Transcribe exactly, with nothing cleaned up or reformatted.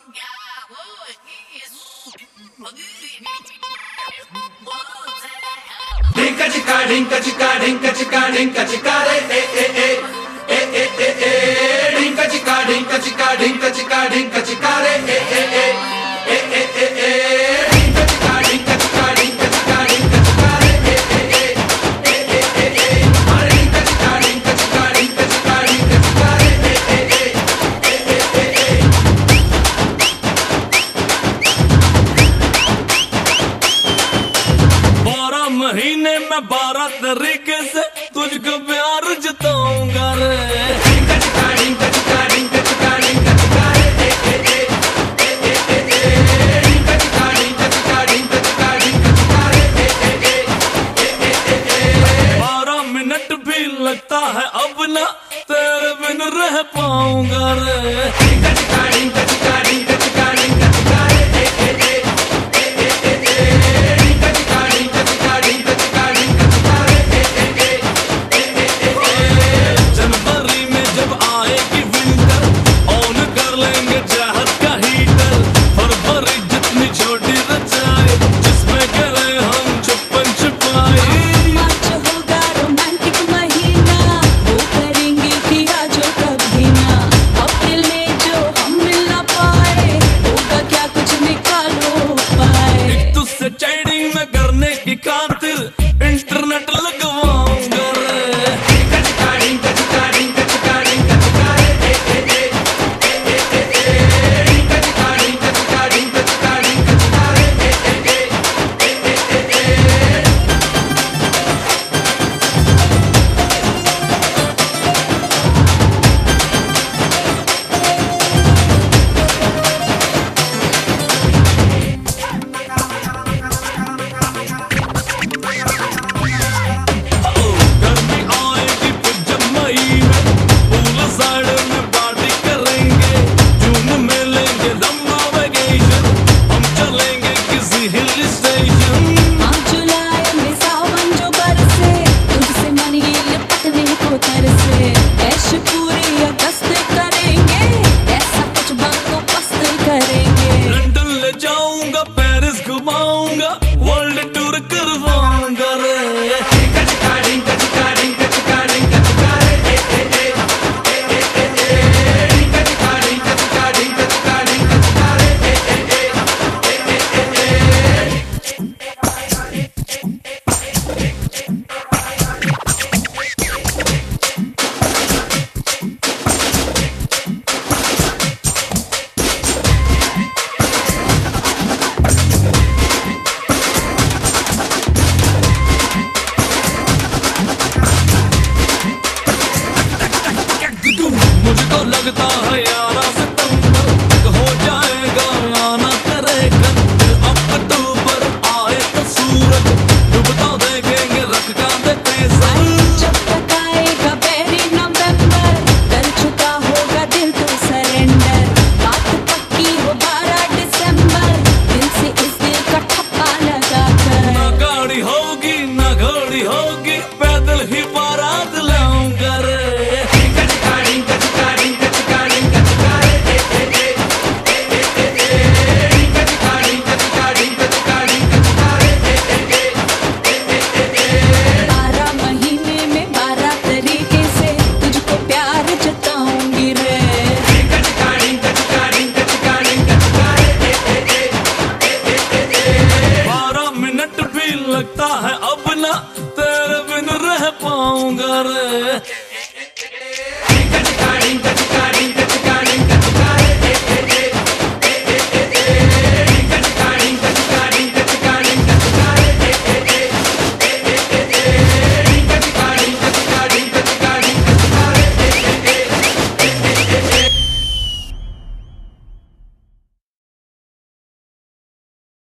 Dinka chika dinka chika dinka chika dinka chika re e e e e e e e dinka chika dinka chika dinka chika dinka chika re e e e e e e e dinka chika dinka chika dinka chika dinka chika re e e e e e e e are dinka chika dinka chika dinka chika dinka chika re e e e e e e e बारह महीने में बारह तरीके से तुझको प्यार जताऊंगा रे। dinka chika dinka chika dinka chika dinka chika re e e e e e e e dinka chika dinka chika dinka chika dinka chika re e e e e e e e बारह minute भी लगता है अब ना तेरे बिन रह पाऊंगा रे। dinka chika dinka chika dinka chika dinka chika re e e e e e e e dinka chika dinka chika dinka chika dinka chika re e e e e e e जनवरी में जब आएगी winter on कर लेंगे चाहत का heater. फरवरी जितनी छोटी रचाए जिसमें करे हम छुपन छुपाए। मार्च होगा रोमांटिक महीना वो करेंगे किया जो कभी ना। अप्रैल में जो हम मिल ना पाए होगा क्या कुछ निकालो पाए। एक तुझसे चैटिंग में करने की खातिर इंटरनेट लगवाऊंगा रे। dinka chika dinka chika dinka chika dinka chika re e e e e e e dinka chika dinka chika dinka chika dinka chika re e e e e e e e गर्मी आएगी फिर जब मई में pool side में party करेंगे। जून में लेंगे लंबा वेकेशन हम चलेंगे किसी हिल स्टेशन। हाँ जुलाई में सावन जो बरसे तुझसे मन ये लिपटने को तरसे। ऐश पूरी अगस्त करेंगे ऐसा कुछ बंदोबस्त करेंगे। लंदन ले जाऊंगा पेरिस घुमाऊंगा वर्ल्ड टूर करवाऊंगा रे। dinka chika dinka chika dinka chika dinka chika re e e e e e e e dinka chika dinka chika dinka chika dinka chika re e e e e e e e मुझको लगता है यारा सितंबर तक हो जाएगा आना तेरे घर। फिर अक्टूबर आए तो सूरज डूबता देखेंगे रख का देते सर। जब तक आएगा बेरी नवंबर कर चुका होगा दिल तो सरेंडर। बात पक्की हो बारह दिसंबर दिल से इस दिल का ठप्पा लगा कर। ना गाड़ी होगी ना घोड़ी होगी पैदल ही बारात लाऊंगा रे। dinka chika dinka chika dinka chika dinka chika re e e e e e e e dinka chika dinka chika dinka chika dinka chika re e e e e e e e बारह महीने में बारह तरीके से तुझको प्यार जताऊंगी रे। dinka chika dinka chika dinka chika dinka chika re e e e e e e बारह मिनट भी लगता है अब ना तेरे बिन रह पाऊंगा रे।